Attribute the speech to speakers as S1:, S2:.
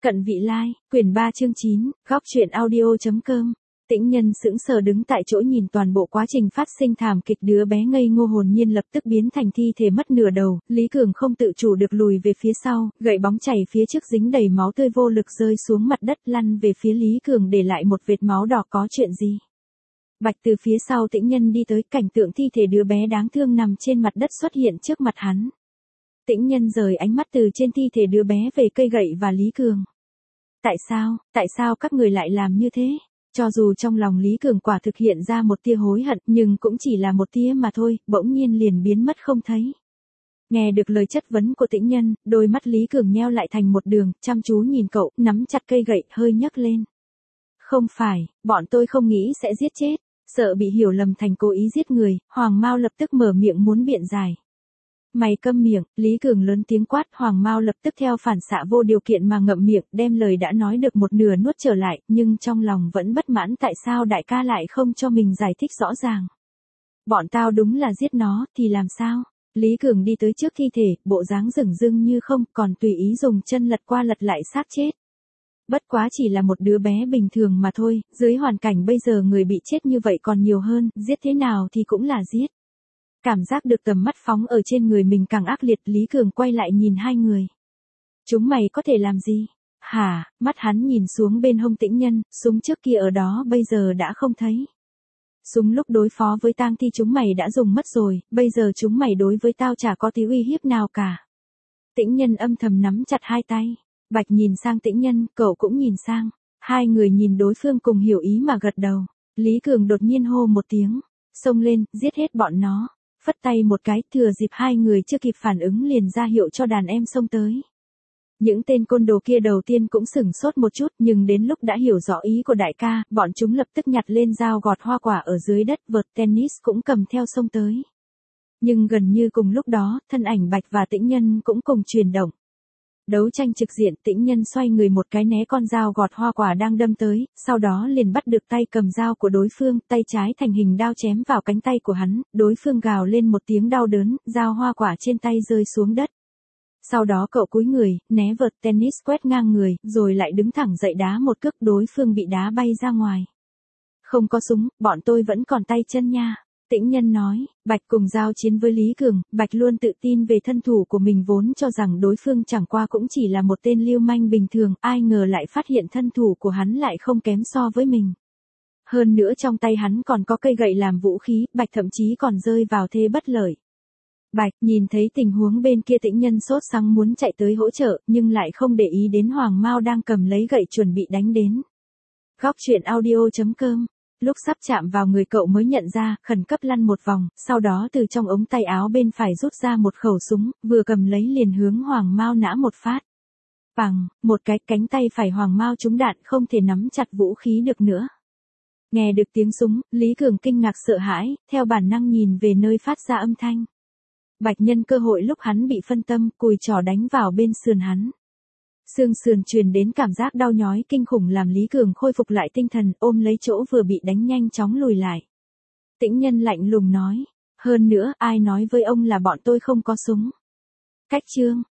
S1: Cận vị lai, quyển 3 chương 9, góc truyện audio.com. Tĩnh Nhân sững sờ đứng tại chỗ nhìn toàn bộ quá trình phát sinh thảm kịch, đứa bé ngây ngô hồn nhiên lập tức biến thành thi thể mất nửa đầu, Lý Cường không tự chủ được lùi về phía sau, gậy bóng chảy phía trước dính đầy máu tươi vô lực rơi xuống mặt đất lăn về phía Lý Cường để lại một vệt máu đỏ. Có chuyện gì? Bạch từ phía sau Tĩnh Nhân đi tới, cảnh tượng thi thể đứa bé đáng thương nằm trên mặt đất xuất hiện trước mặt hắn. Tĩnh Nhân rời ánh mắt từ trên thi thể đứa bé về cây gậy và Lý Cường. Tại sao các người lại làm như thế? Cho dù trong lòng Lý Cường quả thực hiện ra một tia hối hận, nhưng cũng chỉ là một tia mà thôi, bỗng nhiên liền biến mất không thấy. Nghe được lời chất vấn của Tĩnh Nhân, đôi mắt Lý Cường nheo lại thành một đường, chăm chú nhìn cậu, nắm chặt cây gậy, hơi nhấc lên. Không phải, bọn tôi không nghĩ sẽ giết chết. Sợ bị hiểu lầm thành cố ý giết người, Hoàng Mao lập tức mở miệng muốn biện giải. Mày câm miệng, Lý Cường lớn tiếng quát. Hoàng Mao lập tức theo phản xạ vô điều kiện mà ngậm miệng, đem lời đã nói được một nửa nuốt trở lại, nhưng trong lòng vẫn bất mãn tại sao đại ca lại không cho mình giải thích rõ ràng. Bọn tao đúng là giết nó, thì làm sao? Lý Cường đi tới trước thi thể, bộ dáng dửng dưng như không, còn tùy ý dùng chân lật qua lật lại xác chết. Bất quá chỉ là một đứa bé bình thường mà thôi, dưới hoàn cảnh bây giờ người bị chết như vậy còn nhiều hơn, giết thế nào thì cũng là giết. Cảm giác được tầm mắt phóng ở trên người mình càng ác liệt, Lý Cường quay lại nhìn hai người. Chúng mày có thể làm gì? Hả? Mắt hắn nhìn xuống bên hông Tĩnh Nhân, súng trước kia ở đó bây giờ đã không thấy. Súng lúc đối phó với tang thi chúng mày đã dùng mất rồi, bây giờ chúng mày đối với tao chả có tí uy hiếp nào cả. Tĩnh Nhân âm thầm nắm chặt hai tay. Bạch nhìn sang Tĩnh Nhân, cậu cũng nhìn sang. Hai người nhìn đối phương cùng hiểu ý mà gật đầu. Lý Cường đột nhiên hô một tiếng. Xông lên, giết hết bọn nó. Phất tay một cái, thừa dịp hai người chưa kịp phản ứng liền ra hiệu cho đàn em xông tới. Những tên côn đồ kia đầu tiên cũng sửng sốt một chút, nhưng đến lúc đã hiểu rõ ý của đại ca, bọn chúng lập tức nhặt lên dao gọt hoa quả ở dưới đất, vợt tennis cũng cầm theo xông tới. Nhưng gần như cùng lúc đó, thân ảnh Bạch và Tĩnh Nhân cũng cùng chuyển động. Đấu tranh trực diện, Tĩnh Nhân xoay người một cái né con dao gọt hoa quả đang đâm tới, sau đó liền bắt được tay cầm dao của đối phương, tay trái thành hình đao chém vào cánh tay của hắn, đối phương gào lên một tiếng đau đớn, dao hoa quả trên tay rơi xuống đất. Sau đó cậu cúi người, né vợt tennis quét ngang người, rồi lại đứng thẳng dậy đá một cước, đối phương bị đá bay ra ngoài. Không có súng, bọn tôi vẫn còn tay chân nha. Tĩnh Nhân nói. Bạch cùng giao chiến với Lý Cường, Bạch luôn tự tin về thân thủ của mình, vốn cho rằng đối phương chẳng qua cũng chỉ là một tên lưu manh bình thường, ai ngờ lại phát hiện thân thủ của hắn lại không kém so với mình. Hơn nữa trong tay hắn còn có cây gậy làm vũ khí, Bạch thậm chí còn rơi vào thế bất lợi. Bạch nhìn thấy tình huống bên kia, Tĩnh Nhân sốt sắng muốn chạy tới hỗ trợ, nhưng lại không để ý đến Hoàng Mao đang cầm lấy gậy chuẩn bị đánh đến. Góc truyện audio.com. Lúc sắp chạm vào người cậu mới nhận ra, khẩn cấp lăn một vòng, sau đó từ trong ống tay áo bên phải rút ra một khẩu súng, vừa cầm lấy liền hướng Hoàng Mao nã một phát. Bằng, một cái, cánh tay phải Hoàng Mao trúng đạn, không thể nắm chặt vũ khí được nữa. Nghe được tiếng súng, Lý Cường kinh ngạc sợ hãi, theo bản năng nhìn về nơi phát ra âm thanh. Bạch nhân cơ hội lúc hắn bị phân tâm, cùi trỏ đánh vào bên sườn hắn. Xương sườn truyền đến cảm giác đau nhói kinh khủng làm Lý Cường khôi phục lại tinh thần, ôm lấy chỗ vừa bị đánh nhanh chóng lùi lại. Tĩnh Nhân lạnh lùng nói, hơn nữa ai nói với ông là bọn tôi không có súng? Cách chương.